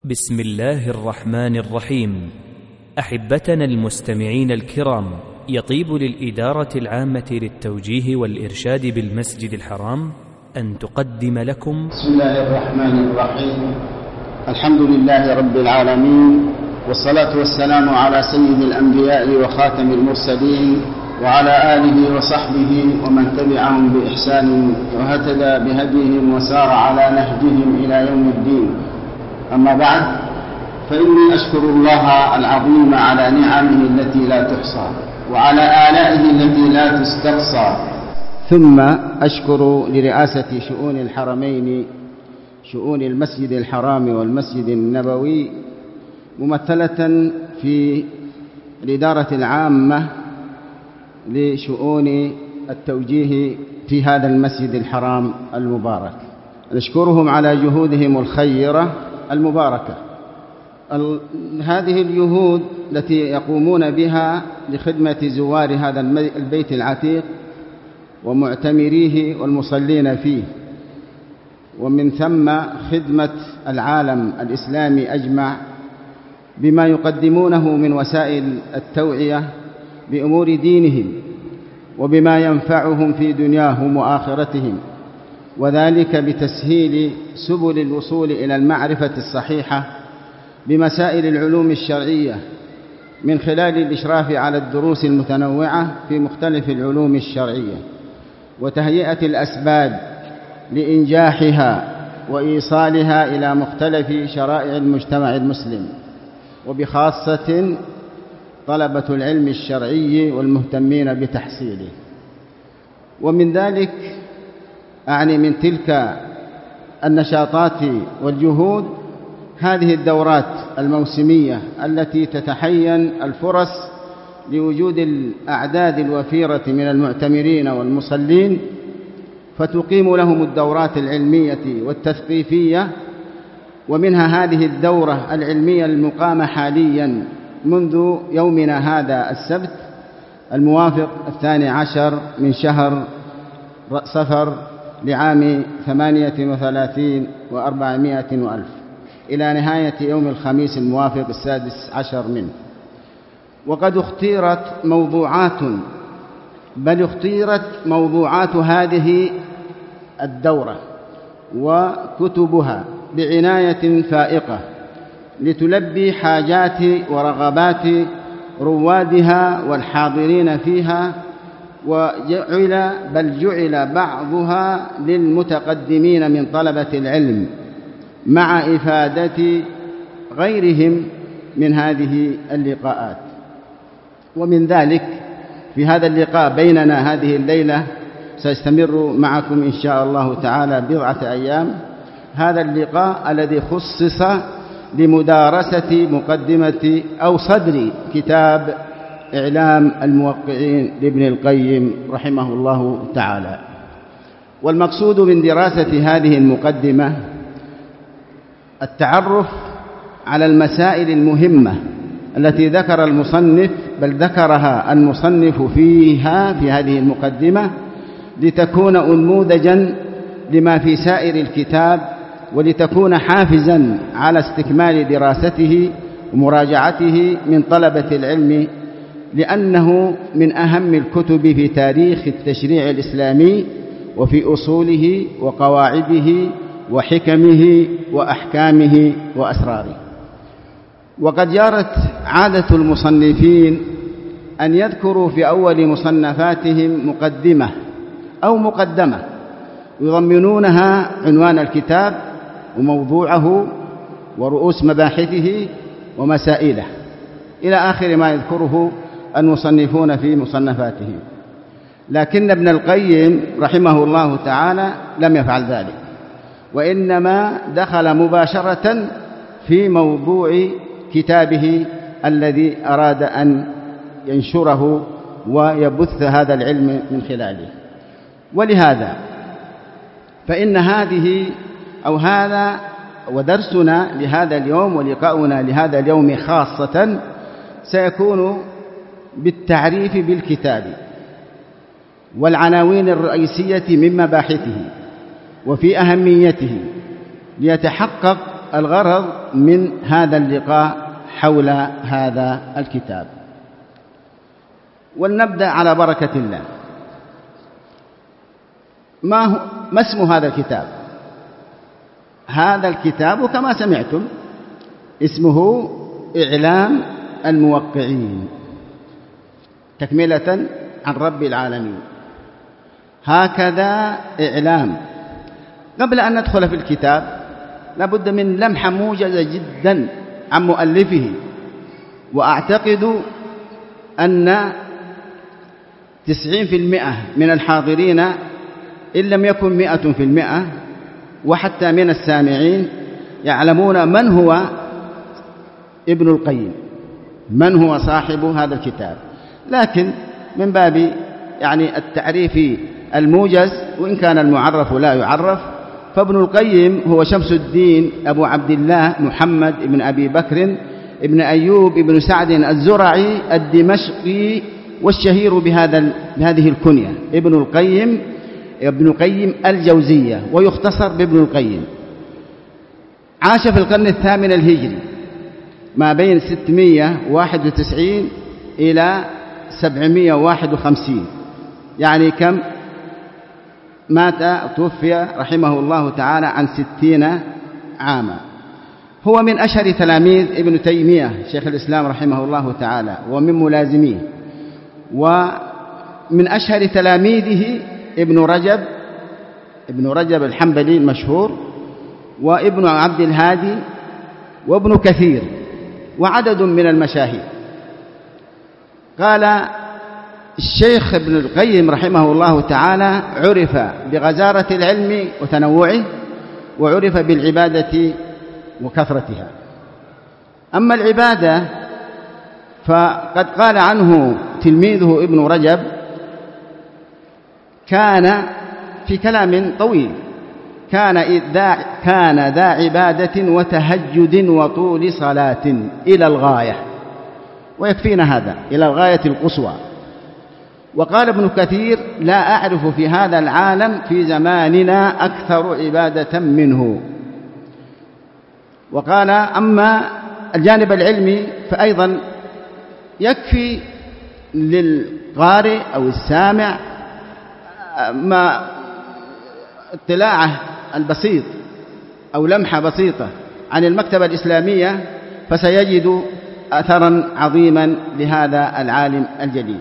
بسم الله الرحمن الرحيم. أحبتنا المستمعين الكرام، يطيب للإدارة العامة للتوجيه والإرشاد بالمسجد الحرام أن تقدم لكم بسم الله الرحمن الرحيم. الحمد لله رب العالمين، والصلاة والسلام على سيد الأنبياء وخاتم المرسلين وعلى آله وصحبه ومن تبعهم بإحسان واهتدى بهديهم وسار على نهجهم إلى يوم الدين. أما بعد، فإني أشكر الله العظيم على نعمه التي لا تحصى وعلى آلائه التي لا تستقصى، ثم أشكر لرئاسة شؤون الحرمين، شؤون المسجد الحرام والمسجد النبوي، ممثلة في الإدارة العامة لشؤون التوجيه في هذا المسجد الحرام المبارك. نشكرهم على جهودهم الخيرة المباركة. هذه الجهود التي يقومون بها لخدمة زوار هذا البيت العتيق ومعتمريه والمصلين فيه، ومن ثم خدمة العالم الإسلامي أجمع بما يقدمونه من وسائل التوعية بأمور دينهم وبما ينفعهم في دنياهم وآخرتهم، وذلك بتسهيل سبل الوصول إلى المعرفة الصحيحة بمسائل العلوم الشرعية من خلال الإشراف على الدروس المتنوعة في مختلف العلوم الشرعية، وتهيئة الأسباب لإنجاحها وإيصالها إلى مختلف شرائع المجتمع المسلم، وبخاصة طلبة العلم الشرعي والمهتمين بتحصيله. ومن ذلك أعني من تلك النشاطات والجهود هذه الدورات الموسمية التي تتحين الفرص لوجود الأعداد الوفيرة من المعتمرين والمصلين، فتقيم لهم الدورات العلمية والتثقيفية. ومنها هذه الدورة العلمية المقامة حاليا منذ يومنا هذا السبت الموافق 12 من شهر صفر لعام 38 و400 وألف إلى نهاية يوم الخميس الموافق 16 منه. وقد اختيرت موضوعات هذه الدورة وكتبها بعناية فائقة لتلبي حاجات ورغبات روادها والحاضرين فيها، جعل بعضها للمتقدمين من طلبة العلم مع إفادة غيرهم من هذه اللقاءات. ومن ذلك في هذا اللقاء بيننا هذه الليلة سيستمر معكم إن شاء الله تعالى بضعة أيام، هذا اللقاء الذي خصص لمدارسة مقدمة أو صدر كتاب إعلام الموقعين لابن القيم رحمه الله تعالى. والمقصود من دراسة هذه المقدمة التعرف على المسائل المهمة التي ذكر المصنف، بل ذكرها المصنف في هذه المقدمة، لتكون أنموذجا لما في سائر الكتاب، ولتكون حافزا على استكمال دراسته ومراجعته من طلبة العلم، لأنه من أهم الكتب في تاريخ التشريع الإسلامي وفي أصوله وقواعده وحكمه وأحكامه وأسراره. وقد جرت عادة المصنفين أن يذكروا في أول مصنفاتهم مقدمة أو مقدمة يضمنونها عنوان الكتاب وموضوعه ورؤوس مباحثه ومسائله إلى آخر ما يذكره المصنفون في مصنفاتهم. لكن ابن القيم رحمه الله تعالى لم يفعل ذلك، وإنما دخل مباشرة في موضوع كتابه الذي أراد أن ينشره ويبث هذا العلم من خلاله. ولهذا فإن هذا ودرسنا لهذا اليوم ولقاؤنا لهذا اليوم خاصة سيكون بالتعريف بالكتاب والعناوين الرئيسية من مباحثه وفي أهميته، ليتحقق الغرض من هذا اللقاء حول هذا الكتاب. ولنبدأ على بركة الله. ما اسم هذا الكتاب؟ هذا الكتاب كما سمعتم اسمه إعلام الموقعين، تكملة عن رب العالمين. هكذا إعلام. قبل أن ندخل في الكتاب لابد من لمحة موجزة جدا عن مؤلفه، وأعتقد أن 90% من الحاضرين إن لم يكن 100% وحتى من السامعين يعلمون من هو ابن القيم، من هو صاحب هذا الكتاب. لكن من باب التعريف الموجز، وإن كان المعرف لا يعرف، فابن القيم هو شمس الدين أبو عبد الله محمد بن أبي بكر ابن أيوب بن سعد الزرعي الدمشقي، والشهير بهذه الكنية ابن القيم الجوزية، ويختصر بابن القيم. عاش في القرن الثامن الهجري ما بين 691 إلى 751، يعني كم مات توفي رحمه الله تعالى عن 60 عاما. هو من أشهر تلاميذ ابن تيمية شيخ الإسلام رحمه الله تعالى ومن ملازميه، ومن أشهر تلاميذه ابن رجب الحنبلي المشهور، وابن عبد الهادي، وابن كثير، وعدد من المشاهير. قال الشيخ ابن القيم رحمه الله تعالى: عرف بغزارة العلم وتنوعه، وعرف بالعبادة وكثرتها. أما العبادة فقد قال عنه تلميذه ابن رجب: كان في كلام طويل، كان ذا عبادة وتهجد وطول صلاة إلى الغاية، ويكفينا هذا، إلى الغاية القصوى. وقال ابن كثير: لا أعرف في هذا العالم في زماننا أكثر عبادة منه. وقال: أما الجانب العلمي فأيضا يكفي للقارئ أو السامع ما اطلاعه البسيط أو لمحة بسيطة عن المكتبة الإسلامية، فسيجد أثرا عظيما لهذا العالم الجليل.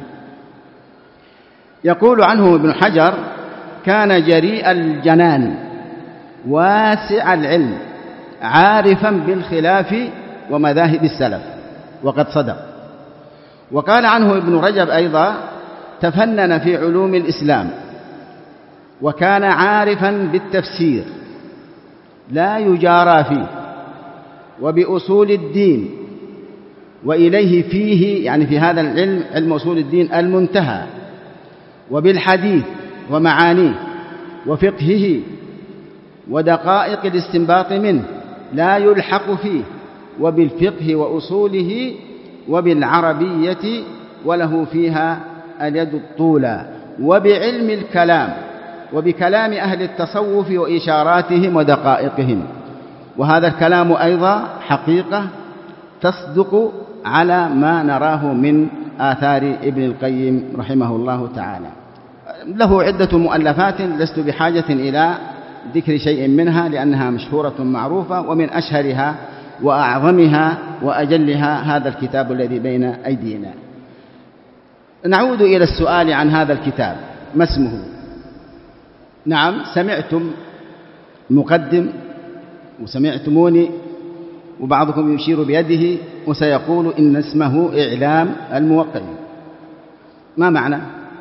يقول عنه ابن حجر: كان جريء الجنان واسع العلم عارفا بالخلاف ومذاهب السلف، وقد صدق. وقال عنه ابن رجب أيضا: تفنن في علوم الإسلام، وكان عارفا بالتفسير لا يجارى فيه، وبأصول الدين، وإليه فيه يعني في هذا العلم، علم أصول الدين، المنتهى، وبالحديث ومعانيه وفقهه ودقائق الاستنباط منه لا يلحق فيه، وبالفقه وأصوله، وبالعربية وله فيها اليد الطولى، وبعلم الكلام، وبكلام أهل التصوف وإشاراتهم ودقائقهم. وهذا الكلام أيضا حقيقة تصدق على ما نراه من آثار ابن القيم رحمه الله تعالى. له عدة مؤلفات لست بحاجة إلى ذكر شيء منها لأنها مشهورة معروفة، ومن أشهرها وأعظمها وأجلها هذا الكتاب الذي بين أيدينا. نعود إلى السؤال عن هذا الكتاب: ما اسمه؟ نعم، سمعتم مقدم وسمعتموني، وبعضكم يشير بيده وسيقول إن اسمه إعلام الموقعين. ما معنى؟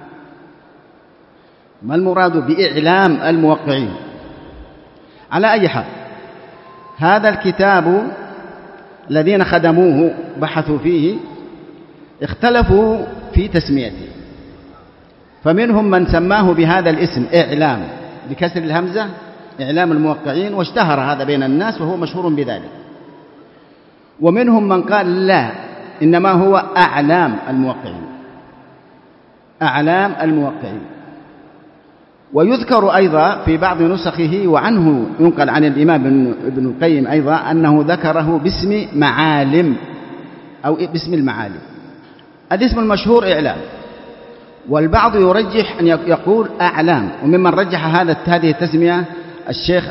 ما المراد بإعلام الموقعين؟ على أي حال، هذا الكتاب الذين خدموه بحثوا فيه اختلفوا في تسميته، فمنهم من سماه بهذا الاسم إعلام بكسر الهمزة، إعلام الموقعين، واشتهر هذا بين الناس وهو مشهور بذلك. ومنهم من قال لا، إنما هو أعلام الموقعين، أعلام الموقعين. ويذكر أيضا في بعض نسخه، وعنه ينقل عن الإمام ابن القيم أيضا أنه ذكره باسم معالم أو باسم المعالم. الاسم المشهور إعلام، والبعض يرجح أن يقول أعلام، وممن رجح هذه التسمية الشيخ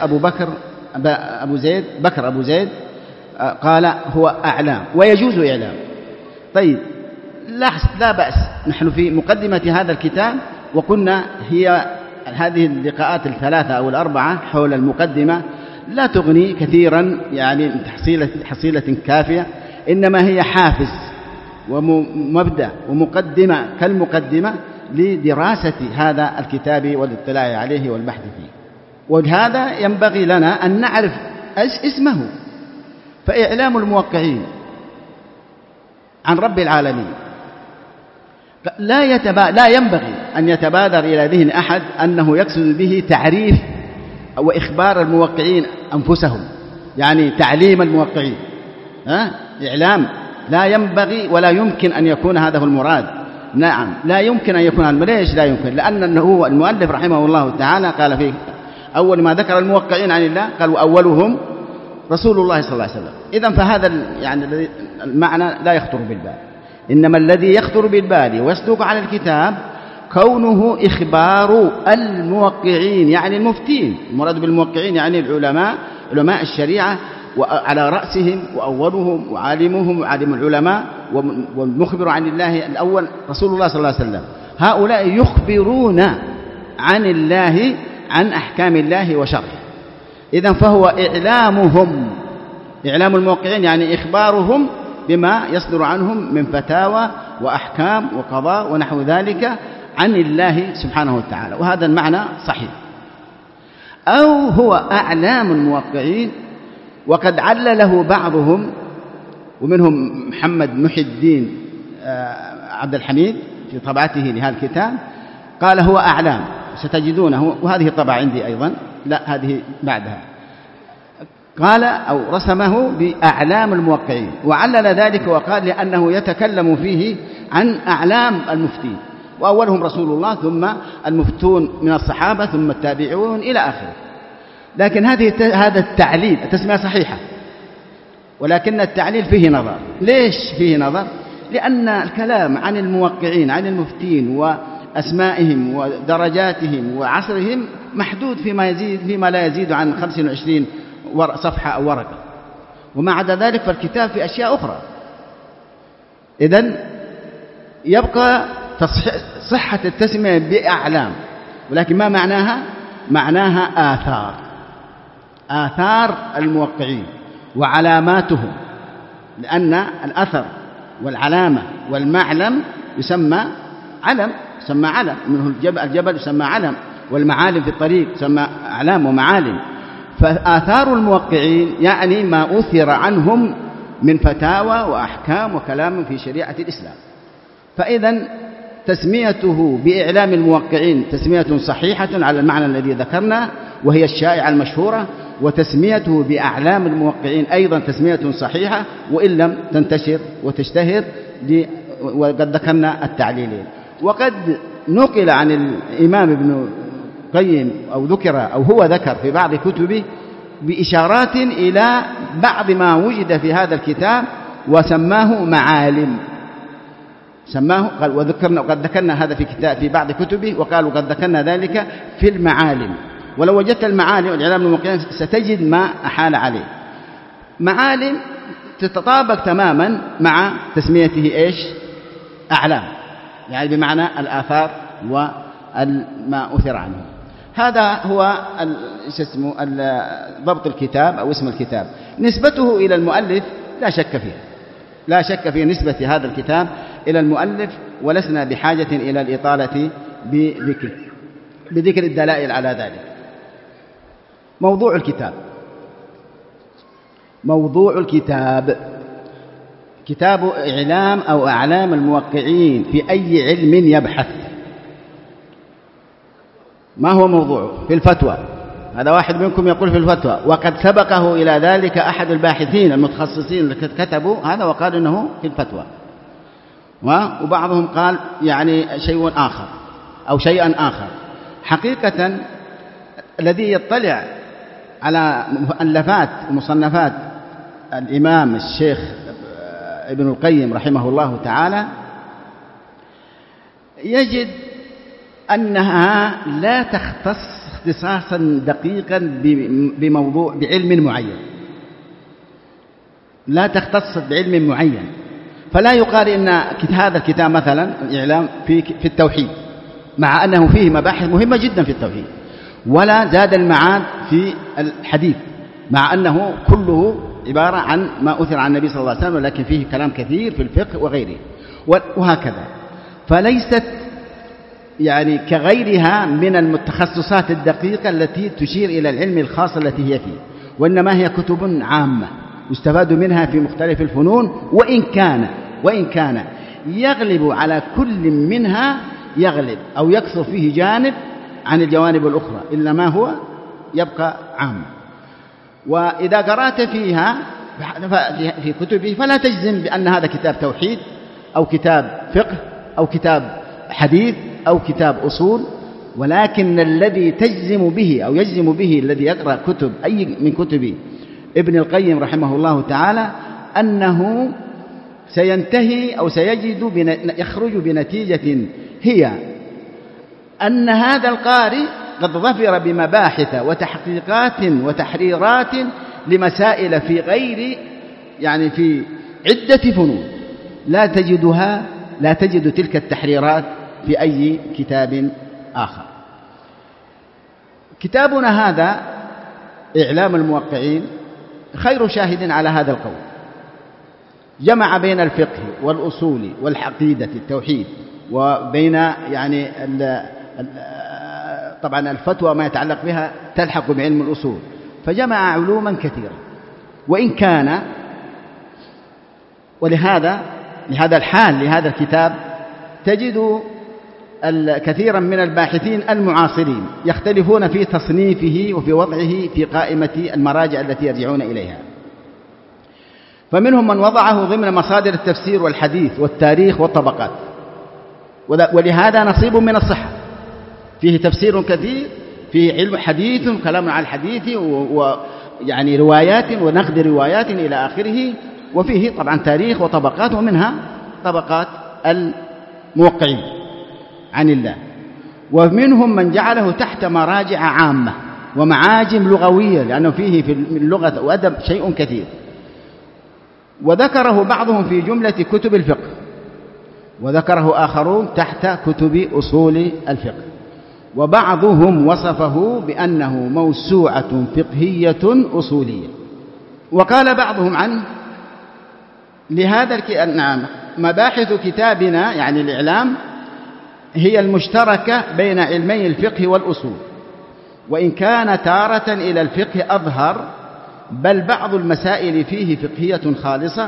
بكر أبو زيد قال هو أعلام ويجوز إعلام. طيب لا بأس، نحن في مقدمة هذا الكتاب وقلنا هذه اللقاءات الثلاثة أو الأربعة حول المقدمة لا تغني كثيرا يعني حصيلة كافية، إنما هي حافز ومبدأ ومقدمة كالمقدمة لدراسة هذا الكتاب والاطلاع عليه والبحث فيه. ولهذا ينبغي لنا أن نعرف اسمه. فإعلام الموقعين عن رب العالمين لا ينبغي أن يتبادر إلى ذهن أحد أنه يقصد به تعريف أو إخبار الموقعين أنفسهم، يعني تعليم الموقعين. إعلام لا ينبغي ولا يمكن أن يكون هذا هو المراد. نعم لا يمكن أن يكون. ليش لا يمكن؟ لأن هو المؤلف رحمه الله تعالى قال فيه أول ما ذكر الموقعين عن الله قال وأولهم رسول الله صلى الله عليه وسلم. إذن فهذا يعني المعنى لا يخطر بالبال، إنما الذي يخطر بالبال ويصدق على الكتاب كونه إخبار الموقعين يعني المفتين. المراد بالموقعين يعني علماء الشريعة، وعلى رأسهم وأولهم وعالمهم وعالم العلماء والمخبر عن الله الأول رسول الله صلى الله عليه وسلم. هؤلاء يخبرون عن الله عن أحكام الله وشرعه. إذن فهو إعلام الموقعين يعني إخبارهم بما يصدر عنهم من فتاوى وأحكام وقضاء ونحو ذلك عن الله سبحانه وتعالى، وهذا المعنى صحيح. أو هو أعلام الموقعين، وقد علله بعضهم ومنهم محمد محي الدين عبد الحميد في طبعته لهذا الكتاب قال هو أعلام، ستجدونه، وهذه طبعة عندي أيضا، لا هذه بعدها، قال أو رسمه بأعلام الموقعين، وعلل ذلك وقال لأنه يتكلم فيه عن أعلام المفتين، وأولهم رسول الله ثم المفتون من الصحابة ثم التابعون إلى آخره. لكن هذا التعليل التسمية صحيحة، ولكن التعليل فيه نظر. ليش فيه نظر؟ لأن الكلام عن الموقعين عن المفتين وأسمائهم ودرجاتهم وعصرهم محدود فيما لا يزيد عن 25 صفحة أو ورقة، وما عدا ذلك فالكتاب في أشياء أخرى. إذن يبقى صحة التسمية بأعلام، ولكن ما معناها؟ معناها آثار الموقعين وعلاماتهم، لأن الأثر والعلامة والمعلم يسمى علم، منه الجبل يسمى علم، والمعالم في الطريق يسمى أعلام ومعالم. فآثار الموقعين يعني ما أثر عنهم من فتاوى وأحكام وكلام في شريعة الإسلام. فإذن تسميته بإعلام الموقعين تسمية صحيحة على المعنى الذي ذكرنا، وهي الشائعة المشهورة، وتسميته بأعلام الموقعين أيضا تسمية صحيحة وإن لم تنتشر وتشتهر، وقد ذكرنا التعليلين. وقد نقل عن الإمام ابن القيم أو هو ذكر في بعض كتبه بإشارات إلى بعض ما وجد في هذا الكتاب وسماه معالم، قال وقد ذكرنا هذا في بعض كتبه، وقال وقد ذكرنا ذلك في المعالم. ولو وجدت المعالم والإعلام الموقعين ستجد ما أحال عليه. معالم تتطابق تماما مع تسميته أعلام، يعني بمعنى الآثار وما أثر عنه. هذا هو ضبط الكتاب أو اسم الكتاب. نسبته إلى المؤلف لا شك في نسبة هذا الكتاب إلى المؤلف، ولسنا بحاجة إلى الإطالة بذكر الدلائل على ذلك. موضوع الكتاب كتاب إعلام أو أعلام الموقعين في أي علم يبحث. ما هو موضوعه؟ في الفتوى. هذا واحد منكم يقول في الفتوى، وقد سبقه إلى ذلك أحد الباحثين المتخصصين اللي كتبوا هذا وقال إنه في الفتوى، وبعضهم قال يعني شيء آخر أو شيئا آخر. حقيقة الذي يطلع على مؤلفات ومصنفات الإمام الشيخ ابن القيم رحمه الله تعالى يجد أنها لا تختص اختصاصا دقيقا بموضوع بعلم معين، لا تختص بعلم معين، فلا يقال إن هذا الكتاب مثلا الإعلام في التوحيد مع أنه فيه مباحث مهمة جدا في التوحيد، ولا زاد المعاد في الحديث مع أنه كله عبارة عن ما أثر عن النبي صلى الله عليه وسلم، ولكن فيه كلام كثير في الفقه وغيره وهكذا. فليست يعني كغيرها من المتخصصات الدقيقة التي تشير إلى العلم الخاص التي هي فيه، وإنما هي كتب عامة يستفاد منها في مختلف الفنون، وإن كان يغلب على كل منها يغلب أو يكثر فيه جانب عن الجوانب الأخرى، إلا ما هو يبقى عام. وإذا قرأت فيها في كتبه فلا تجزم بأن هذا كتاب توحيد أو كتاب فقه أو كتاب حديث أو كتاب أصول، ولكن الذي تجزم به أو يجزم به الذي يقرأ كتب أي من كتب ابن القيم رحمه الله تعالى أنه سينتهي أو يخرج بنتيجة هي أن هذا القارئ قد ظفر بمباحث وتحقيقات وتحريرات لمسائل في غير يعني في عدة فنون لا تجد تلك التحريرات في أي كتاب آخر. كتابنا هذا إعلام الموقعين خير شاهد على هذا القول، جمع بين الفقه والأصول والعقيدة التوحيد، وبين يعني طبعا الفتوى ما يتعلق بها تلحق بعلم الأصول، فجمع علوما كثيرة. وإن كان لهذا الحال لهذا الكتاب تجد كثيرا من الباحثين المعاصرين يختلفون في تصنيفه وفي وضعه في قائمة المراجع التي يرجعون إليها، فمنهم من وضعه ضمن مصادر التفسير والحديث والتاريخ والطبقات، ولهذا نصيب من الصحة، فيه تفسير كثير، فيه علم حديث كلام على الحديث ويعني روايات ونقد روايات إلى آخره، وفيه طبعا تاريخ وطبقات، ومنها طبقات الموقعين عن الله. ومنهم من جعله تحت مراجع عامة ومعاجم لغوية، لأنه فيه في اللغة وأدب شيء كثير، وذكره بعضهم في جملة كتب الفقه، وذكره آخرون تحت كتب أصول الفقه، وبعضهم وصفه بأنه موسوعة فقهية أصولية. وقال بعضهم عنه لهذا نعم مباحث كتابنا يعني الإعلام هي المشتركة بين علمي الفقه والأصول، وإن كان تارة إلى الفقه أظهر، بل بعض المسائل فيه فقهية خالصة،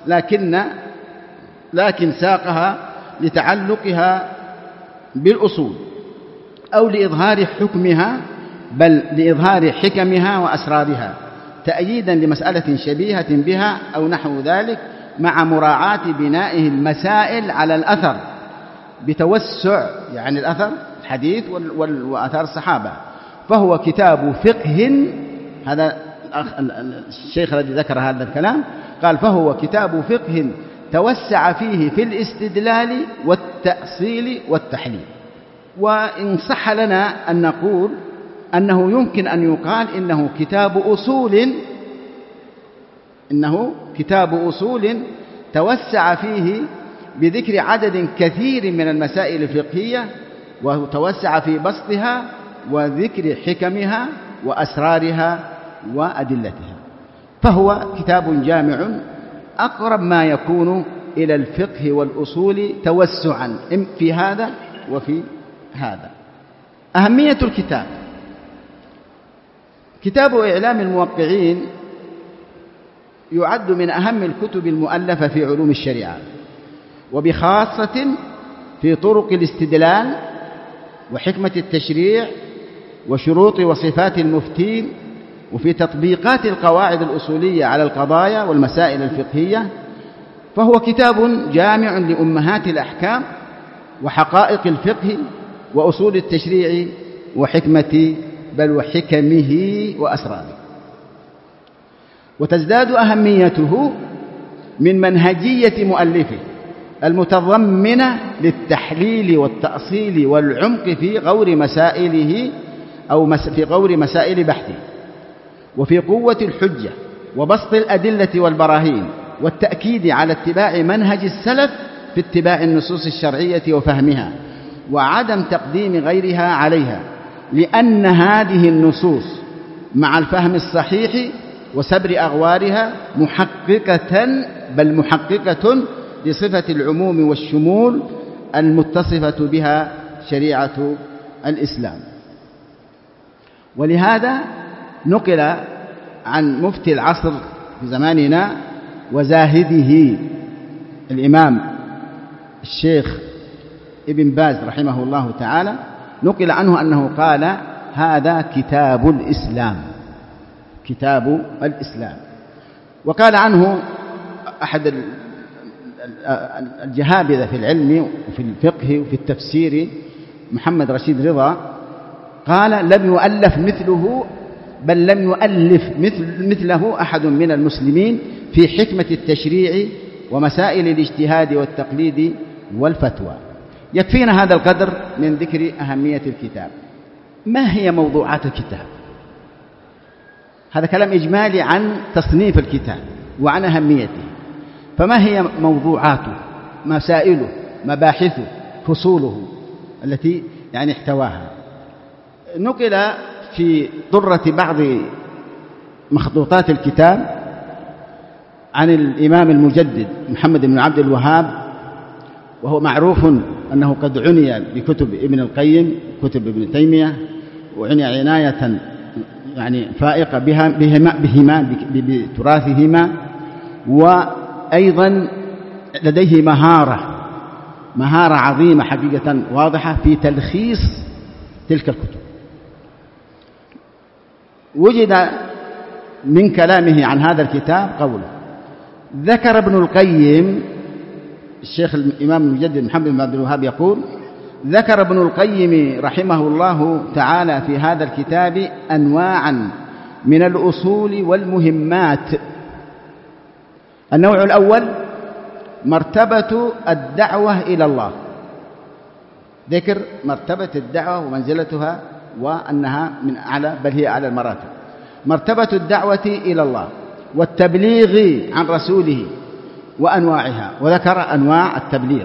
لكن ساقها لتعلقها بالأصول أو لإظهار حكمها، بل لإظهار حكمها وأسرارها، تأييدا لمسألة شبيهة بها أو نحو ذلك، مع مراعاة بنائه المسائل على الأثر بتوسع يعني الأثر الحديث وأثار الصحابة. فهو كتاب فقه، هذا الشيخ الذي ذكر هذا الكلام قال فهو كتاب فقه توسع فيه في الاستدلال والتأصيل والتحليل. وإن صح لنا أن نقول أنه يمكن أن يقال إنه كتاب أصول توسع فيه بذكر عدد كثير من المسائل الفقهية، وتوسع في بسطها وذكر حكمها وأسرارها وأدلتها، فهو كتاب جامع أقرب ما يكون إلى الفقه والأصول توسعا في هذا وفي هذا. أهمية الكتاب: كتاب إعلام الموقعين يعد من أهم الكتب المؤلفة في علوم الشريعة، وبخاصة في طرق الاستدلال وحكمة التشريع وشروط وصفات المفتين، وفي تطبيقات القواعد الأصولية على القضايا والمسائل الفقهية. فهو كتاب جامع لأمهات الأحكام وحقائق الفقه وأصول التشريع وحكمة بل وحكمه وأسراره. وتزداد أهميته من منهجية مؤلفه المتضمنة للتحليل والتأصيل والعمق في غور مسائله أو في غور مسائل بحثه، وفي قوة الحجة وبسط الأدلة والبراهين، والتأكيد على اتباع منهج السلف في اتباع النصوص الشرعية وفهمها، وعدم تقديم غيرها عليها، لأن هذه النصوص مع الفهم الصحيح وسبر أغوارها محققة لصفة العموم والشمول المتصفة بها شريعة الإسلام. ولهذا نقل عن مفتي العصر في زماننا وزاهده الإمام الشيخ ابن باز رحمه الله تعالى، نقل عنه أنه قال: هذا كتاب الإسلام، كتاب الإسلام. وقال عنه أحد الجهابذة في العلم وفي الفقه وفي التفسير محمد رشيد رضا، قال: لم يؤلف مثله، بل لم يؤلف مثله أحد من المسلمين في حكمة التشريع ومسائل الاجتهاد والتقليد والفتوى. يكفينا هذا القدر من ذكر أهمية الكتاب. ما هي موضوعات الكتاب؟ هذا كلام إجمالي عن تصنيف الكتاب وعن أهميته. فما هي موضوعاته، مسائله، مباحثه، فصوله التي احتواها؟ نقل في ضرة بعض مخطوطات الكتاب عن الإمام المجدد محمد بن عبد الوهاب، وهو معروف أنه قد عني بكتب ابن القيم، كتب ابن تيمية، وعني عناية فائقة بتراثهما، وأيضا لديه مهارة عظيمة حقيقة واضحة في تلخيص تلك الكتب. وجد من كلامه عن هذا الكتاب قوله: ذكر ابن القيم، الشيخ الإمام المجدد محمد بن عبد الوهاب يقول: ذكر ابن القيم رحمه الله تعالى في هذا الكتاب أنواعا من الأصول والمهمات. النوع الأول مرتبة الدعوة إلى الله، ذكر مرتبة الدعوة ومنزلتها وأنها من أعلى، بل هي أعلى المراتب. مرتبة الدعوة إلى الله والتبليغ عن رسوله وأنواعها، وذكر أنواع التبليغ.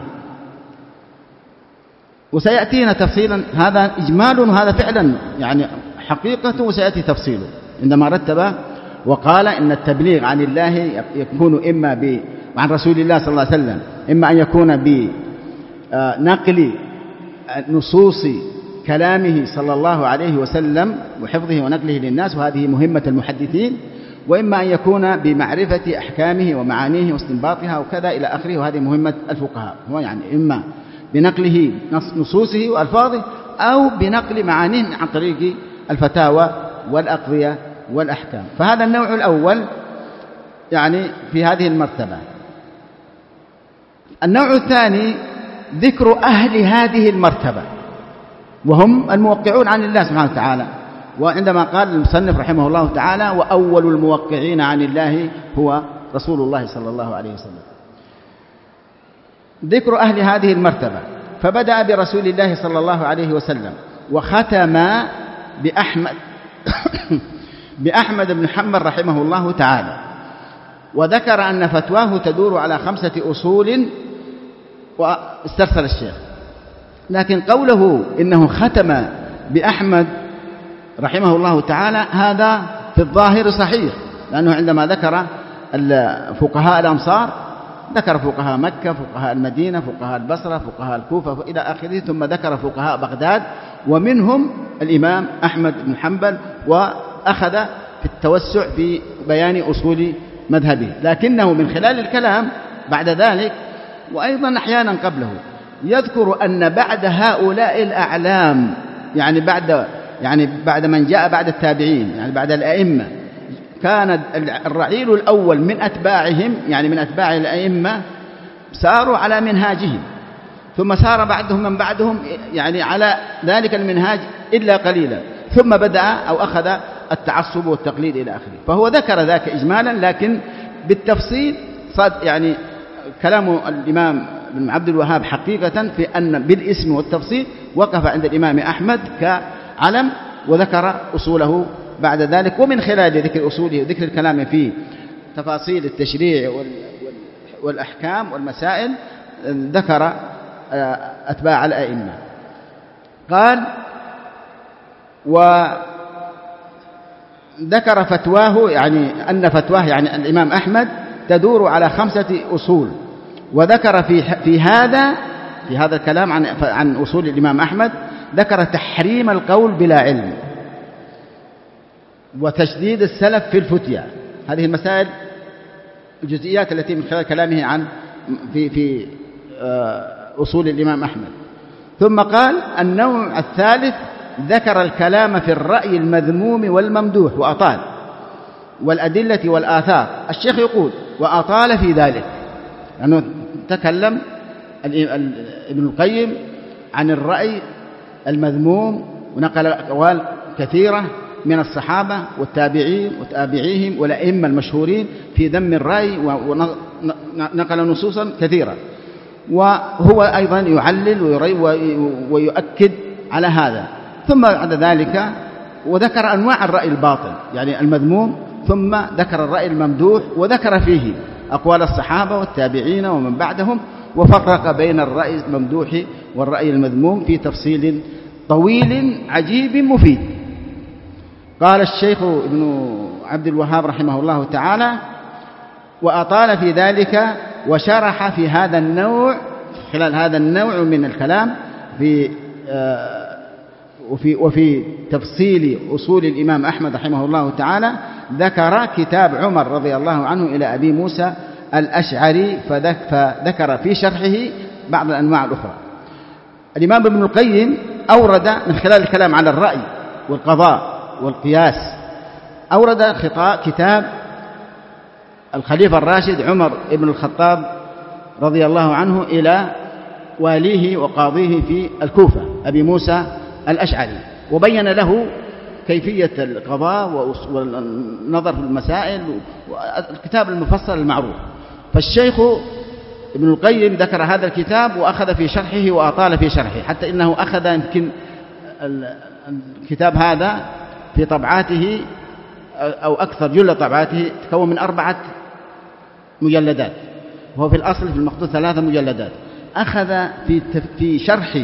وسيأتينا تفصيلا، هذا إجمال وهذا فعلا حقيقة، وسيأتي تفصيله عندما رتب وقال إن التبليغ عن الله يكون إما عن رسول الله صلى الله عليه وسلم، إما أن يكون بنقل نصوص كلامه صلى الله عليه وسلم وحفظه ونقله للناس، وهذه مهمة المحدثين، وإما أن يكون بمعرفة أحكامه ومعانيه واستنباطها وكذا إلى آخره، وهذه مهمة الفقهاء. هو إما بنقله نصوصه وألفاظه، أو بنقل معانيه عن طريق الفتاوى والأقضية والأحكام. فهذا النوع الأول في هذه المرتبة. النوع الثاني ذكر أهل هذه المرتبة، وهم الموقعون عن الله سبحانه وتعالى. وعندما قال المصنف رحمه الله تعالى: وأول الموقعين عن الله هو رسول الله صلى الله عليه وسلم. ذكر أهل هذه المرتبة، فبدأ برسول الله صلى الله عليه وسلم، وختم بأحمد بن حنبل رحمه الله تعالى، وذكر أن فتواه تدور على 5 أصول، واسترسل الشيخ. لكن قوله إنه ختم بأحمد رحمه الله تعالى هذا في الظاهر صحيح، لأنه عندما ذكر فقهاء الأمصار ذكر فقهاء مكة، فقهاء المدينة، فقهاء البصرة، فقهاء الكوفة إلى آخره، ثم ذكر فقهاء بغداد، ومنهم الإمام أحمد بن حنبل، وأخذ في التوسع في بيان أصول مذهبه. لكنه من خلال الكلام بعد ذلك، وأيضا أحيانا قبله، يذكر أن بعد هؤلاء الأعلام، بعد من جاء بعد التابعين، بعد الأئمة، كان الرعيل الأول من أتباعهم، من أتباع الأئمة، ساروا على منهاجهم، ثم سار بعدهم من بعدهم على ذلك المنهاج إلا قليلا، ثم بدأ أو أخذ التعصب والتقليد إلى آخره. فهو ذكر ذاك إجمالا، لكن بالتفصيل صاد يعني كلام الإمام بن عبد الوهاب حقيقة في أن بالاسم والتفصيل وقف عند الإمام أحمد كعلم، وذكر أصوله بعد ذلك. ومن خلال ذكر أصوله وذكر الكلام في تفاصيل التشريع والأحكام والمسائل ذكر أتباع الأئمة. قال: وذكر فتواه، يعني أن فتواه يعني الإمام أحمد تدور على 5 أصول. وذكر في هذا الكلام عن أصول الإمام أحمد، ذكر تحريم القول بلا علم، وتشديد السلف في الفتيا. هذه المسائل الجزئيات التي من خلال كلامه عن في أصول الإمام أحمد. ثم قال: النوع الثالث ذكر الكلام في الرأي المذموم والممدوح وأطال، والأدلة والآثار. الشيخ يقول: وأطال في ذلك، لأنه تكلم ابن القيم عن الرأي المذموم، ونقل أقوال كثيرة من الصحابة والتابعين وتابعيهم والأئمة المشهورين في ذم الرأي، ونقل نصوصا كثيرة. وهو أيضا يعلل ويؤكد على هذا. ثم بعد ذلك وذكر أنواع الرأي الباطل يعني المذموم، ثم ذكر الرأي الممدوح، وذكر فيه أقوال الصحابة والتابعين ومن بعدهم، وفرق بين الرأي الممدوح والرأي المذموم في تفصيل طويل عجيب مفيد. قال الشيخ ابن عبد الوهاب رحمه الله تعالى: وأطال في ذلك، وشرح في هذا النوع، خلال هذا النوع من الكلام وفي تفصيل أصول الإمام أحمد رحمه الله تعالى، ذكر كتاب عمر رضي الله عنه إلى أبي موسى الأشعري، فذكر في شرحه بعض الأنواع الأخرى. الإمام ابن القيم أورد من خلال الكلام على الرأي والقضاء والقياس، أورد كتاب الخليفة الراشد عمر بن الخطاب رضي الله عنه إلى واليه وقاضيه في الكوفة أبي موسى الأشعري، وبين له كيفية القضاء والنظر في المسائل، والكتاب المفصل المعروف. فالشيخ ابن القيم ذكر هذا الكتاب وأخذ في شرحه وأطال في شرحه، حتى إنه أخذ يمكن الكتاب هذا في طبعاته أو أكثر، جل طبعاته تكون من 4 مجلدات، وهو في الأصل في المخطوط 3 مجلدات. أخذ في شرح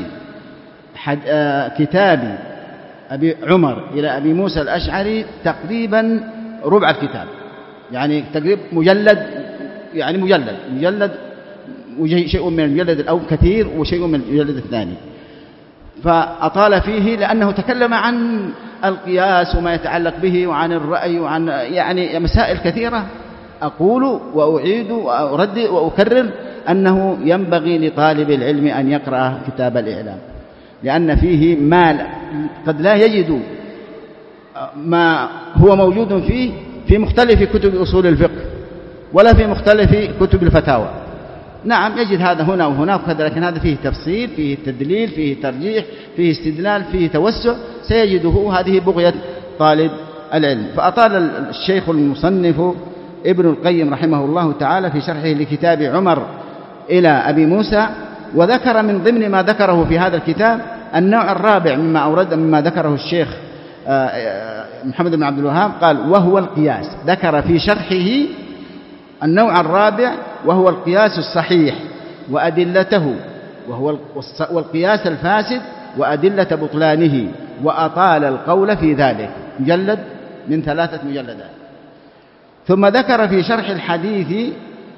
كتاب أبي عمر إلى أبي موسى الأشعري تقريبا ربع الكتاب، يعني تقريبا مجلد، يعني مجلد وشيء من المجلد الأول كثير وشيء من المجلد الثاني. فأطال فيه لأنه تكلم عن القياس وما يتعلق به، وعن الرأي، وعن يعني مسائل كثيرة. أقول وأعيد وأرد وأكرر أنه ينبغي لطالب العلم أن يقرأ كتاب الإعلام، لأن فيه ما قد لا يجد ما هو موجود فيه في مختلف كتب أصول الفقه ولا في مختلف كتب الفتاوى. نعم يجد هذا هنا وهنا وكذا، لكن هذا فيه تفصيل، فيه تدليل، فيه ترجيح، فيه استدلال، فيه توسع، سيجده. هذه بغية طالب العلم. فأطال الشيخ المصنف ابن القيم رحمه الله تعالى في شرحه لكتاب عمر إلى أبي موسى، وذكر من ضمن ما ذكره في هذا الكتاب النوع الرابع مما ذكره الشيخ محمد بن عبد الوهاب. قال: وهو القياس. ذكر في شرحه النوع الرابع وهو القياس الصحيح وأدلته، وهو والقياس الفاسد وأدلة بطلانه، وأطال القول في ذلك، مجلد من 3 مجلدات. ثم ذكر في شرح الحديث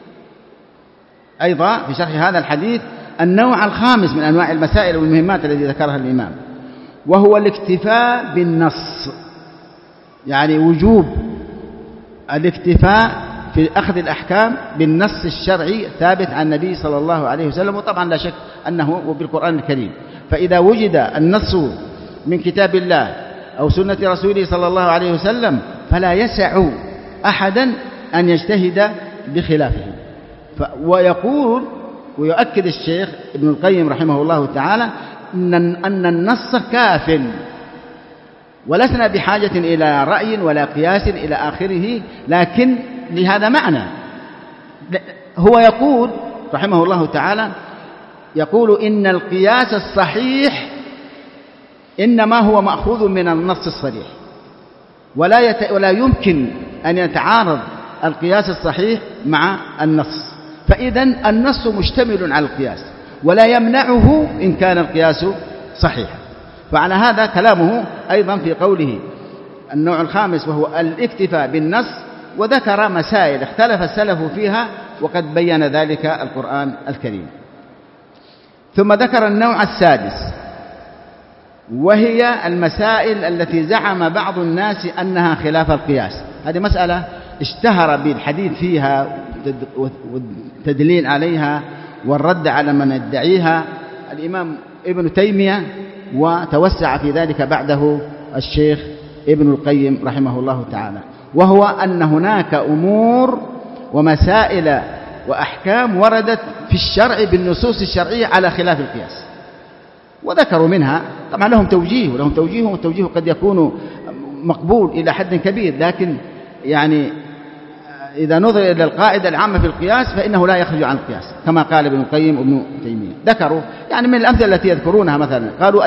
أيضا، في شرح هذا الحديث، النوع الخامس من أنواع المسائل والمهمات التي ذكرها الإمام، وهو الاكتفاء بالنص، يعني وجوب الاكتفاء في أخذ الأحكام بالنص الشرعي الثابت عن النبي صلى الله عليه وسلم، وطبعا لا شك أنه وبالقرآن الكريم. فإذا وجد النص من كتاب الله أو سنة رسوله صلى الله عليه وسلم فلا يسع أحدا أن يجتهد بخلافه. ويقول ويؤكد الشيخ ابن القيم رحمه الله تعالى أن النص كاف ولسنا بحاجة إلى رأي ولا قياس إلى آخره، لكن لهذا معنى. هو يقول رحمه الله تعالى، يقول إن القياس الصحيح إنما هو مأخوذ من النص الصريح، ولا يمكن أن يتعارض القياس الصحيح مع النص، فإذن النص مشتمل على القياس ولا يمنعه إن كان القياس صحيحا. فعلى هذا كلامه أيضا في قوله النوع الخامس وهو الاكتفاء بالنص، وذكر مسائل اختلف السلف فيها وقد بين ذلك القرآن الكريم. ثم ذكر النوع السادس، وهي المسائل التي زعم بعض الناس أنها خلاف القياس. هذه مسألة اشتهر بالحديث فيها والتدليل عليها والرد على من يدعيها الإمام ابن تيمية، وتوسع في ذلك بعده الشيخ ابن القيم رحمه الله تعالى، وهو أن هناك أمور ومسائل وأحكام وردت في الشرع بالنصوص الشرعية على خلاف القياس، وذكروا منها طبعا لهم توجيه والتوجيه قد يكون مقبول إلى حد كبير، لكن يعني إذا نظر إلى القاعدة العامة في القياس فإنه لا يخرج عن القياس، كما قال ابن القيم وابن تيمية. ذكروا يعني من الأمثلة التي يذكرونها مثلا قالوا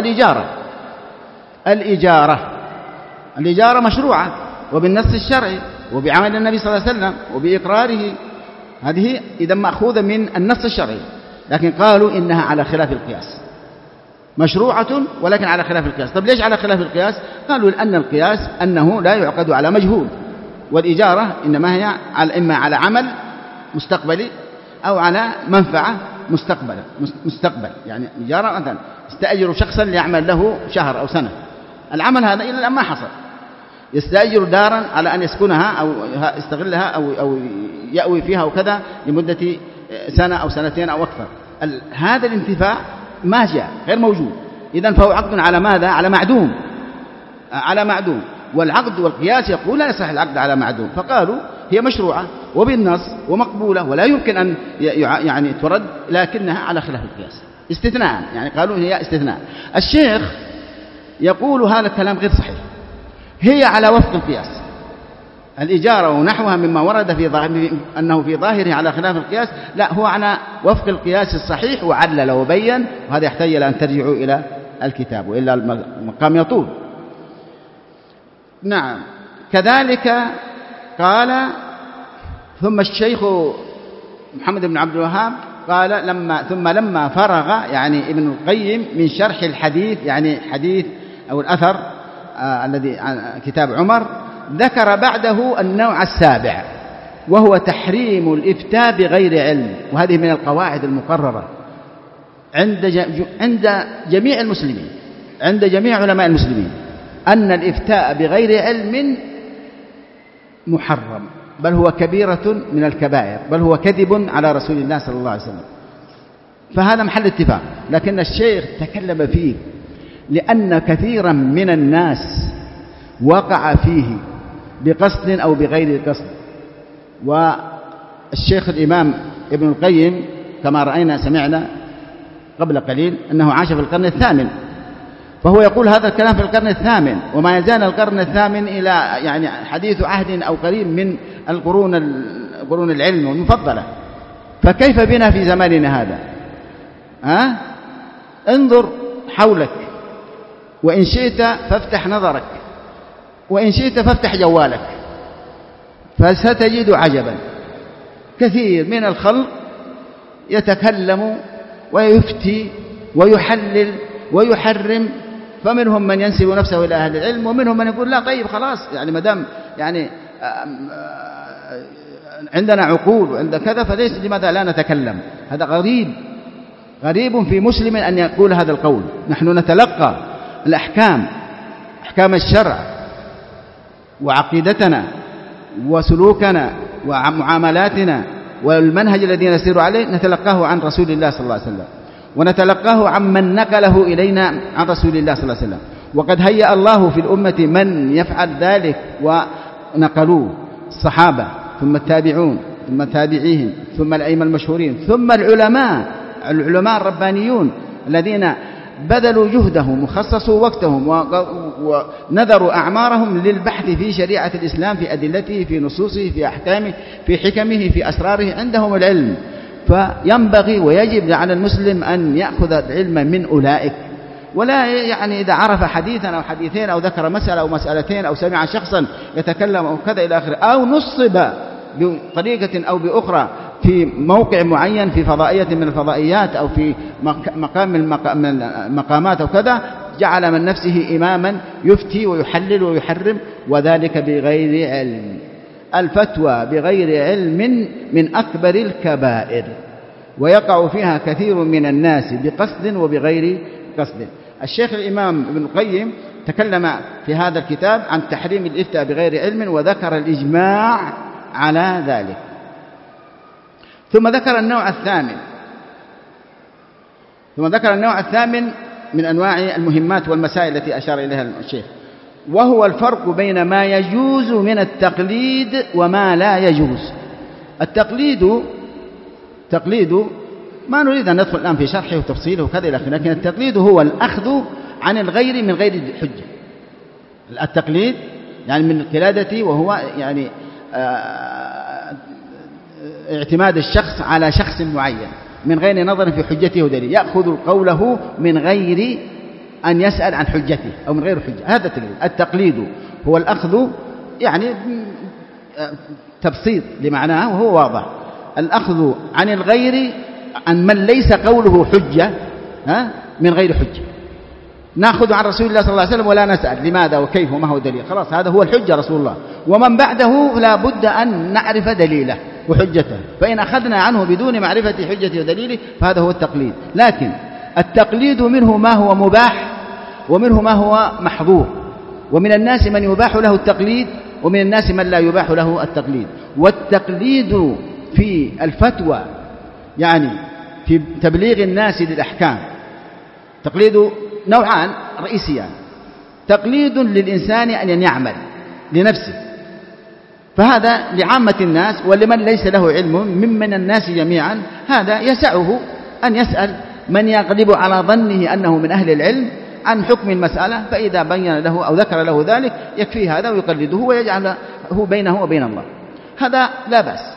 الإجارة مشروعة وبالنص الشرعي وبعمل النبي صلى الله عليه وسلم وبإقراره، هذه إذا مأخوذة من النص الشرعي، لكن قالوا إنها على خلاف القياس، مشروعة ولكن على خلاف القياس. طب ليش على خلاف القياس؟ قالوا لأن القياس أنه لا يعقد على مجهول، والإجارة إنما هي إما على عمل مستقبلي أو على منفعة مستقبل. يعني إجارة مثلا يستأجر شخصا ليعمل له شهر أو سنة، العمل هذا إلى الآن ما حصل. يستأجر دارا على أن يسكنها أو يستغلها أو يأوي فيها أو كذا لمدة سنة أو سنتين أو أكثر. هذا الانتفاع ما جاء، غير موجود، إذن فهو عقد على ماذا؟ على معدوم. والعقد والقياس يقول لا يصح العقد على معدوم، فقالوا هي مشروعة وبالنص ومقبولة ولا يمكن أن يعني ترد، لكنها على خلاف القياس استثناء، يعني قالوا هي استثناء. الشيخ يقول هذا الكلام غير صحيح، هي على وفق القياس. الإجارة ونحوها مما ورد في أنه في ظاهره على خلاف القياس، لا، هو على وفق القياس الصحيح، وعلل وبين، وهذا يحتاج إلى أن ترجعوا إلى الكتاب وإلا المقام يطول. نعم. كذلك قال ثم الشيخ محمد بن عبد الوهاب قال لما فرغ يعني ابن القيم من شرح الحديث، يعني حديث أو الأثر الذي كتاب عمر، ذكر بعده النوع السابع، وهو تحريم الإفتاء بغير علم. وهذه من القواعد المقررة عند جميع المسلمين، عند جميع علماء المسلمين، أن الإفتاء بغير علم محرم، بل هو كبيرة من الكبائر، بل هو كذب على رسول الله صلى الله عليه وسلم. فهذا محل اتفاق، لكن الشيخ تكلم فيه لأن كثيرا من الناس وقع فيه بقصد أو بغير قصد. والشيخ الإمام ابن القيم كما رأينا سمعنا قبل قليل أنه عاش في القرن الثامن، فهو يقول هذا الكلام في القرن الثامن، وما يزال القرن الثامن إلى يعني حديث عهد أو قريب من قرون العلم والمفضلة، فكيف بنا في زماننا هذا؟ انظر حولك، وإن شئت فافتح نظرك، وإن شئت فافتح جوالك، فستجد عجبا، كثير من الخلق يتكلم ويفتي ويحلل ويحرم، فمنهم من ينسب نفسه إلى أهل العلم، ومنهم من يقول لا طيب خلاص، يعني مدام يعني عندنا عقول وعند كذا فليس لماذا لا نتكلم. هذا غريب في مسلم أن يقول هذا القول. نحن نتلقى الأحكام، أحكام الشرع وعقيدتنا وسلوكنا ومعاملاتنا والمنهج الذي نسير عليه نتلقاه عن رسول الله صلى الله عليه وسلم، ونتلقاه عمن نقله إلينا عن رسول الله صلى الله عليه وسلم. وقد هيأ الله في الأمة من يفعل ذلك ونقلوه، الصحابة ثم التابعون ثم تابعيهم ثم الأئمة المشهورين ثم العلماء الربانيون الذين بذلوا جهدهم وخصصوا وقتهم ونذروا أعمارهم للبحث في شريعة الإسلام، في أدلته، في نصوصه، في أحكامه، في حكمه، في أسراره، عندهم العلم. فينبغي ويجب على المسلم أن يأخذ العلم من أولئك، ولا يعني إذا عرف حديثا أو حديثين أو ذكر مسألة أو مسألتين أو سمع شخصا يتكلم أو كذا إلى آخره، أو نصب بطريقة أو بأخرى في موقع معين في فضائية من الفضائيات أو في مقام من المقامات أو كذا، جعل من نفسه إماما يفتي ويحلل ويحرم، وذلك بغير علم. الفتوى بغير علم من أكبر الكبائر، ويقع فيها كثير من الناس بقصد وبغير قصد. الشيخ الإمام ابن القيم تكلم في هذا الكتاب عن تحريم الإفتاء بغير علم، وذكر الإجماع على ذلك. ثم ذكر النوع الثامن من أنواع المهمات والمسائل التي أشار إليها الشيخ، وهو الفرق بين ما يجوز من التقليد وما لا يجوز. التقليد ما نريد أن ندخل الآن في شرحه وتفصيله وكذا إلى آخره، لكن التقليد هو الأخذ عن الغير من غير حجة. التقليد يعني من القلادة، وهو يعني اعتماد الشخص على شخص معين من غير نظر في حجته ودليل، يأخذ قوله من غير أن يسأل عن حجته أو من غير حجة. هذا التقليد هو الأخذ، يعني تبسيط لمعناه وهو واضح، الأخذ عن الغير، عن من ليس قوله حجة من غير حجة. نأخذ عن رسول الله صلى الله عليه وسلم ولا نسأل لماذا وكيف وما هو دليل، خلاص هذا هو الحجة رسول الله، ومن بعده لا بد أن نعرف دليله وحجته، فإن أخذنا عنه بدون معرفة حجته ودليله فهذا هو التقليد. لكن التقليد منه ما هو مباح ومنه ما هو محظور، ومن الناس من يباح له التقليد ومن الناس من لا يباح له التقليد. والتقليد في الفتوى يعني في تبليغ الناس للأحكام تقليد نوعان رئيسيان: تقليد للإنسان أن يعمل لنفسه، فهذا لعامة الناس، ولمن ليس له علم ممن الناس جميعا هذا يسعه أن يسأل من يغلب على ظنه أنه من أهل العلم عن حكم المسألة، فإذا بين له أو ذكر له ذلك يكفي هذا ويقلده ويجعله بينه وبين الله، هذا لا بأس.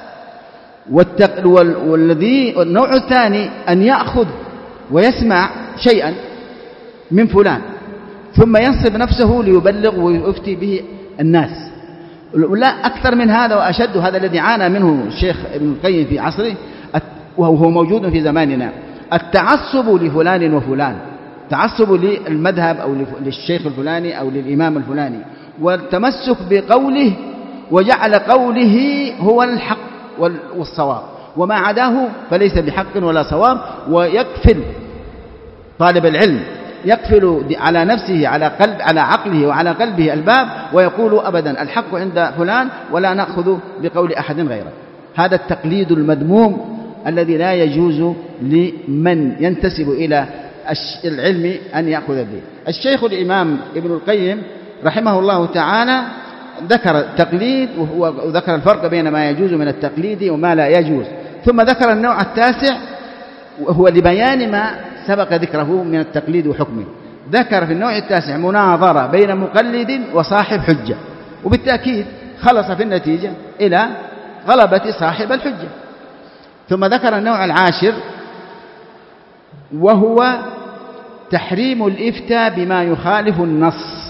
والنوع الثاني أن يأخذ ويسمع شيئا من فلان ثم ينصب نفسه ليبلغ ويفتي به الناس. لا أكثر من هذا وأشد، هذا الذي عانى منه الشيخ ابن القيم في عصره وهو موجود في زماننا، التعصب لفلان وفلان، تعصب للمذهب أو للشيخ الفلاني أو للإمام الفلاني، والتمسك بقوله وجعل قوله هو الحق والصواب، وما عداه فليس بحق ولا صواب. ويكفل طالب العلم يقفل على نفسه على عقله وعلى قلبه الباب ويقول أبدا الحق عند فلان ولا نأخذ بقول أحد غيره. هذا التقليد المذموم الذي لا يجوز لمن ينتسب إلى العلم أن يأخذ به. الشيخ الإمام ابن القيم رحمه الله تعالى ذكر التقليد وذكر الفرق بين ما يجوز من التقليد وما لا يجوز، ثم ذكر النوع التاسع وهو لبيان ما سبق ذكره من التقليد وحكمه. ذكر في النوع التاسع مناظرة بين مقلد وصاحب حجة، وبالتأكيد خلص في النتيجة إلى غلبة صاحب الحجة. ثم ذكر النوع العاشر وهو تحريم الإفتاء بما يخالف النص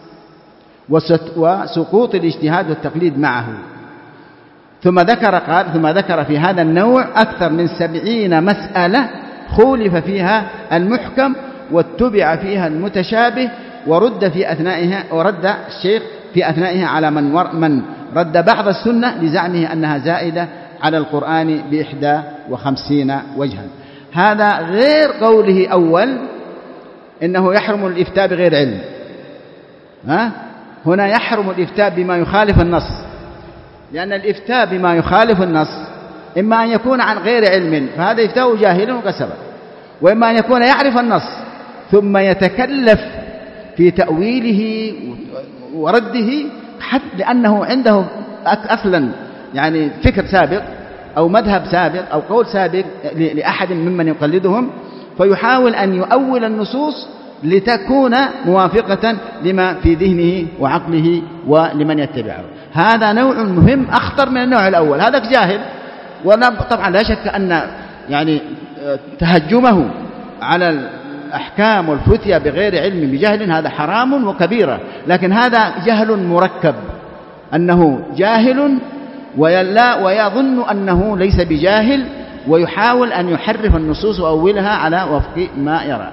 وسقوط الاجتهاد والتقليد معه. ثم ذكر في هذا النوع أكثر من 70 مسألة خولف فيها المحكم واتبع فيها المتشابه، ورد الشيخ في أثنائها على من رد بعض السنة لزعمه أنها زائدة على القرآن ب51 وجها. هذا غير قوله أول إنه يحرم الإفتاء بغير علم. هنا يحرم الإفتاء بما يخالف النص، لأن الإفتاء بما يخالف النص إما أن يكون عن غير علم فهذا إفتاء جاهل وكسبه، وإما أن يكون يعرف النص ثم يتكلف في تأويله ورده حتى لأنه عنده أصلا يعني فكر سابق أو مذهب سابق أو قول سابق لأحد ممن يقلدهم، فيحاول أن يؤول النصوص لتكون موافقة لما في ذهنه وعقله ولمن يتبعه. هذا نوع مهم أخطر من النوع الأول. هذا جاهل، وطبعا لا شك أن يعني تهجمه على الأحكام والفتية بغير علم بجهل هذا حرام وكبيرة، لكن هذا جهل مركب، أنه جاهل ويظن أنه ليس بجاهل، ويحاول أن يحرف النصوص وأولها على وفق ما يرى.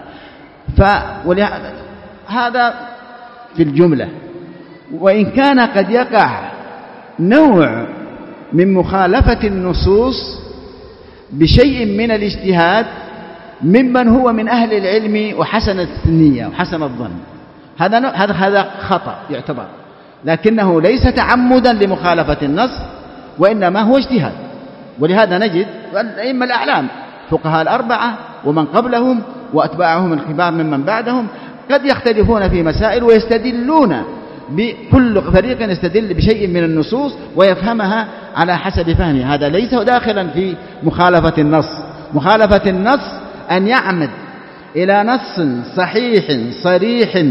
هذا في الجملة. وإن كان قد يقع نوع من مخالفة النصوص بشيء من الاجتهاد ممن هو من أهل العلم وحسن النية وحسن الظن، هذا خطأ يعتبر، لكنه ليس تعمدا لمخالفة النص، وإنما هو اجتهاد. ولهذا نجد الأئمة الأعلام فقهاء الأربعة ومن قبلهم وأتباعهم الكبار ممن بعدهم قد يختلفون في مسائل ويستدلون، بكل فريق يستدل بشيء من النصوص ويفهمها على حسب فهمه. هذا ليس داخلا في مخالفة النص. مخالفة النص أن يعمد إلى نص صحيح صريح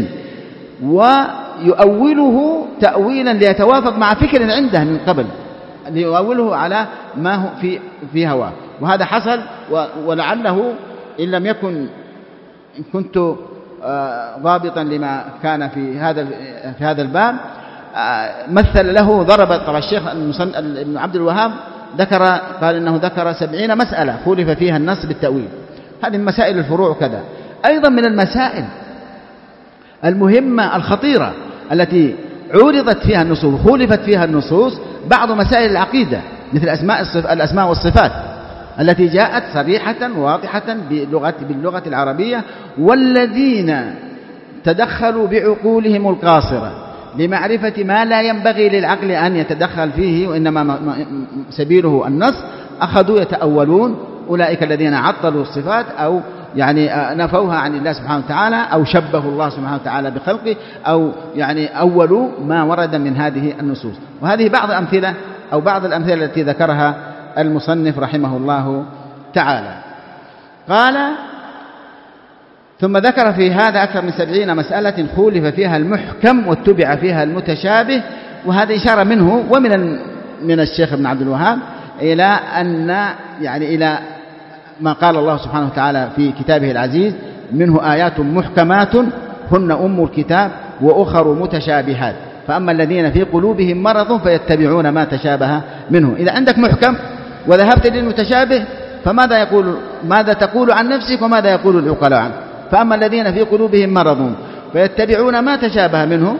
ويؤوله تأويلا ليتوافق مع فكر عنده من قبل، ليؤوله على ما هو في هواه. وهذا حصل، ولعله إن لم يكن كنت ضابطا لما كان في هذا الباب مثل له ضرب. طبعا الشيخ ابن عبد الوهاب قال إنه ذكر 70 مسألة خولف فيها النص بالتأويل. هذه مسائل الفروع كذا. أيضا من المسائل المهمة الخطيرة التي عورضت فيها النصوص خولفت فيها النصوص بعض مسائل العقيدة، مثل الأسماء والصفات التي جاءت صريحة واضحة باللغة العربية، والذين تدخلوا بعقولهم القاصرة لمعرفة ما لا ينبغي للعقل أن يتدخل فيه وإنما سبيله النص، أخذوا يتأولون. أولئك الذين عطلوا الصفات أو يعني نفوها عن الله سبحانه وتعالى، أو شبهوا الله سبحانه وتعالى بخلقه، أو يعني أولوا ما ورد من هذه النصوص. وهذه بعض الأمثلة أو بعض الأمثلة التي ذكرها المصنف رحمه الله تعالى. قال: ثم ذكر في هذا أكثر من 70 مسألة خولف فيها المحكم واتبع فيها المتشابه. وهذا إشارة منه من الشيخ ابن عبد الوهاب إلى أن يعني إلى ما قال الله سبحانه وتعالى في كتابه العزيز: منه آيات محكمات هن أم الكتاب وأخر متشابهات فأما الذين في قلوبهم مرض فيتبعون ما تشابه منه. إذا عندك محكم وذهبت للمتشابه ماذا تقول عن نفسك وماذا يقول العقلاء عنك؟ فأما الذين في قلوبهم مرض فيتبعون ما تشابه منه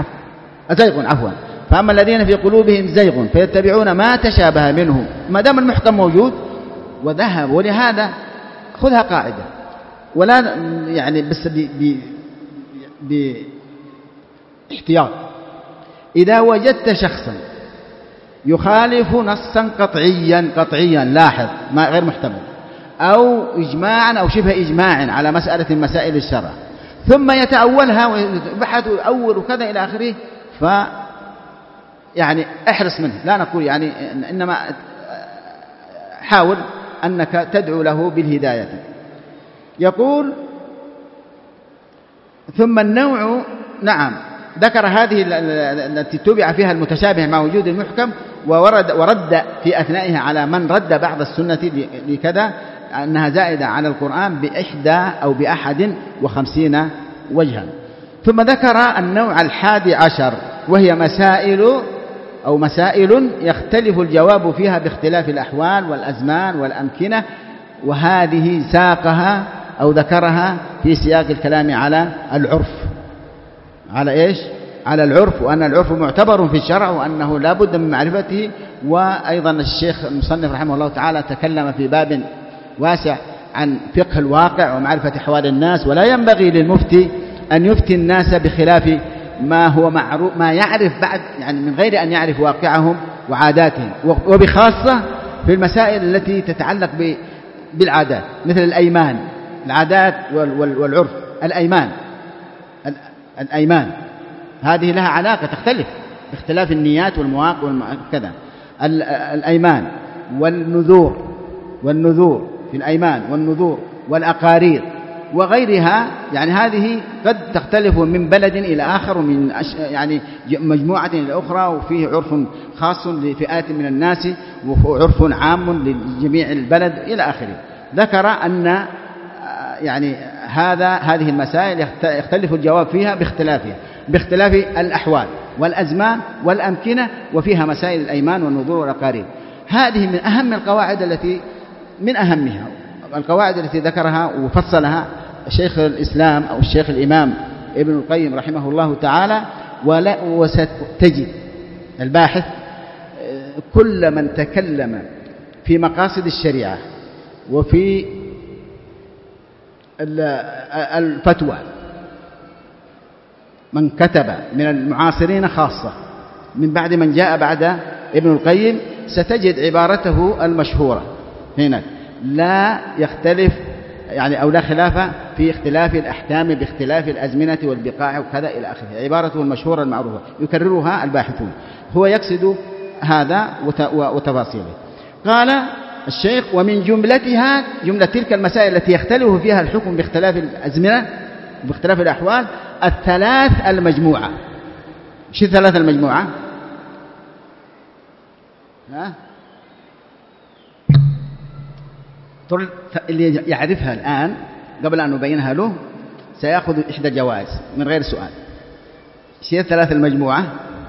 فأما الذين في قلوبهم زيغ فيتبعون ما تشابه منه. ما دام المحكم موجود وذهب. ولهذا خذها قاعدة، ولا يعني بس باحتياط. إذا وجدت شخصا يخالف نصا قطعيا لاحظ ما غير محتمل، أو إجماعا أو شبه إجماع على مسألة من مسائل الشرع، ثم يتأولها ويبحث ويؤول وكذا إلى آخره، يعني احرص منه. لا نقول يعني إنما حاول أنك تدعو له بالهداية. يقول: ثم النوع ذكر هذه التي تبع فيها المتشابه مع وجود المحكم، ورد في أثنائها على من رد بعض السنة لكذا أنها زائدة على القرآن ب51 وجها. ثم ذكر النوع 11 وهي مسائل يختلف الجواب فيها باختلاف الأحوال والأزمان والأمكنة. وهذه ساقها أو ذكرها في سياق الكلام على العرف. على إيش؟ على العرف، وأن العرف معتبر في الشرع وأنه لا بد من معرفته. وأيضا الشيخ المصنف رحمه الله تعالى تكلم في باب واسع عن فقه الواقع ومعرفة أحوال الناس، ولا ينبغي للمفتي أن يفتي الناس بخلاف ما هو معروف، ما يعرف بعد يعني من غير أن يعرف واقعهم وعاداتهم، وبخاصة في المسائل التي تتعلق بالعادات مثل الأيمان، العادات والعرف. الأيمان هذه لها علاقة تختلف باختلاف النيات والمواقع وكذا. الأيمان والنذور في الأيمان والنذور والأقارير وغيرها. يعني هذه قد تختلف من بلد إلى آخر ومن يعني مجموعة إلى أخرى، وفيه عرف خاص لفئات من الناس وعرف عام لجميع البلد إلى آخره. ذكر أن يعني هذه المسائل يختلف الجواب فيها باختلاف الأحوال والأزمان والأمكنة، وفيها مسائل الأيمان والنذور والأقارب. هذه من أهم القواعد القواعد التي ذكرها وفصلها شيخ الإسلام أو الشيخ الإمام ابن القيم رحمه الله تعالى. وستجد الباحث كل من تكلم في مقاصد الشريعة وفي الفتوى، من كتب من المعاصرين خاصة من بعد من جاء بعد ابن القيم، ستجد عبارته المشهورة هنا: لا يختلف يعني أو لا خلاف في اختلاف الأحكام باختلاف الأزمنة والبقاع وكذا إلى آخره. عبارته المشهورة المعروفة يكررها الباحثون. هو يقصد هذا وتفاصيله. قال الشيخ: ومن جملتها، جملة تلك المسائل التي يختلف فيها الحكم باختلاف الأزمنة باختلاف الأحوال، الثلاث المجموعة. شو الثلاث المجموعة؟ اللي يعرفها الآن قبل أن نبينها له سيأخذ إحدى الجوائز من غير سؤال. شو الثلاث المجموعة؟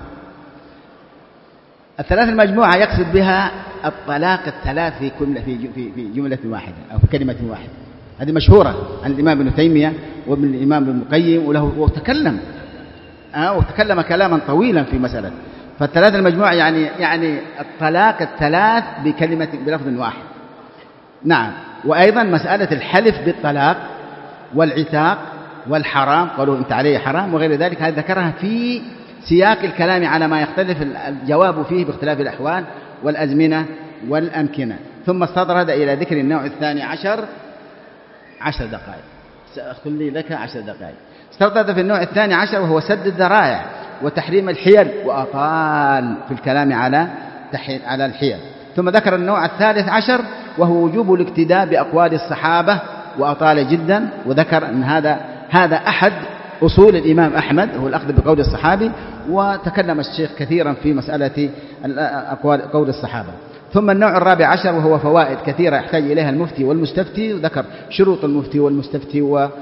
الثلاث المجموعة يقصد بها الطلاق الثلاث في جملة واحدة أو في كلمة واحدة. هذه مشهورة عن الإمام ابن تيمية وابن الإمام ابن القيم، وتكلم كلاما طويلا في مسألة. فالثلاث المجموعة يعني الطلاق الثلاث بلفظ واحد. نعم. وأيضا مسألة الحلف بالطلاق والعتاق والحرام، قالوا أنت عليه حرام وغير ذلك، هذه ذكرها في سياق الكلام على ما يختلف الجواب فيه باختلاف الأحوال والأزمنة والأمكنة. ثم استطرد إلى ذكر النوع الثاني عشر 10 دقائق. سأخلي لك 10 دقائق. استطرد في النوع الثاني عشر وهو سد الذرائع وتحريم الحيل، وأطال في الكلام على الحيل. ثم ذكر النوع الثالث عشر وهو وجوب الاقتداء بأقوال الصحابة، وأطال جدا، وذكر أن هذا أحد أصول الإمام أحمد، هو الأخذ بقول الصحابي. وتكلم الشيخ كثيرا في مسألة قول الصحابة. ثم النوع الرابع عشر وهو فوائد كثيرة يحتاج إليها المفتي والمستفتي، وذكر شروط المفتي والمستفتي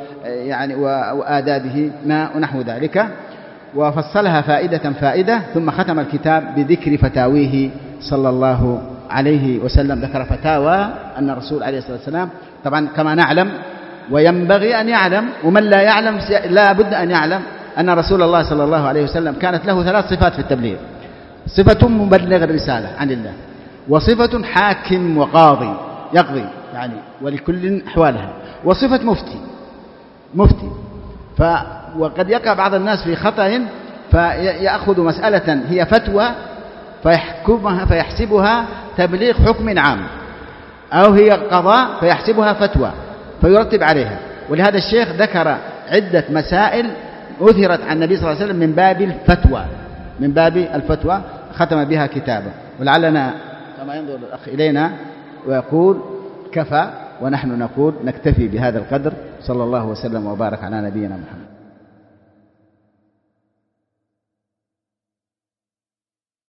وآدابه ونحو ذلك، وفصلها فائدة. ثم ختم الكتاب بذكر فتاويه صلى الله عليه وسلم. ذكر فتاوى أن الرسول عليه الصلاة والسلام، طبعا كما نعلم وينبغي أن يعلم، ومن لا يعلم لا بد أن يعلم، أن رسول الله صلى الله عليه وسلم كانت له 3 صفات في التبليغ: صفة مبلغ الرسالة عن الله، وصفة حاكم وقاضي يقضي يعني ولكل أحوالها، وصفة مفتي. وقد يقع بعض الناس في خطأ فيأخذ مسألة هي فتوى فيحسبها تبليغ حكم عام، أو هي قضاء فيحسبها فتوى فيرتب عليها. ولهذا الشيخ ذكر عدة مسائل أثرت عن النبي صلى الله عليه وسلم من باب الفتوى ختم بها كتابه. ولعلنا كما ينظر الأخ إلينا ويقول كفى، ونحن نقول نكتفي بهذا القدر. صلى الله وسلم وبارك على نبينا محمد.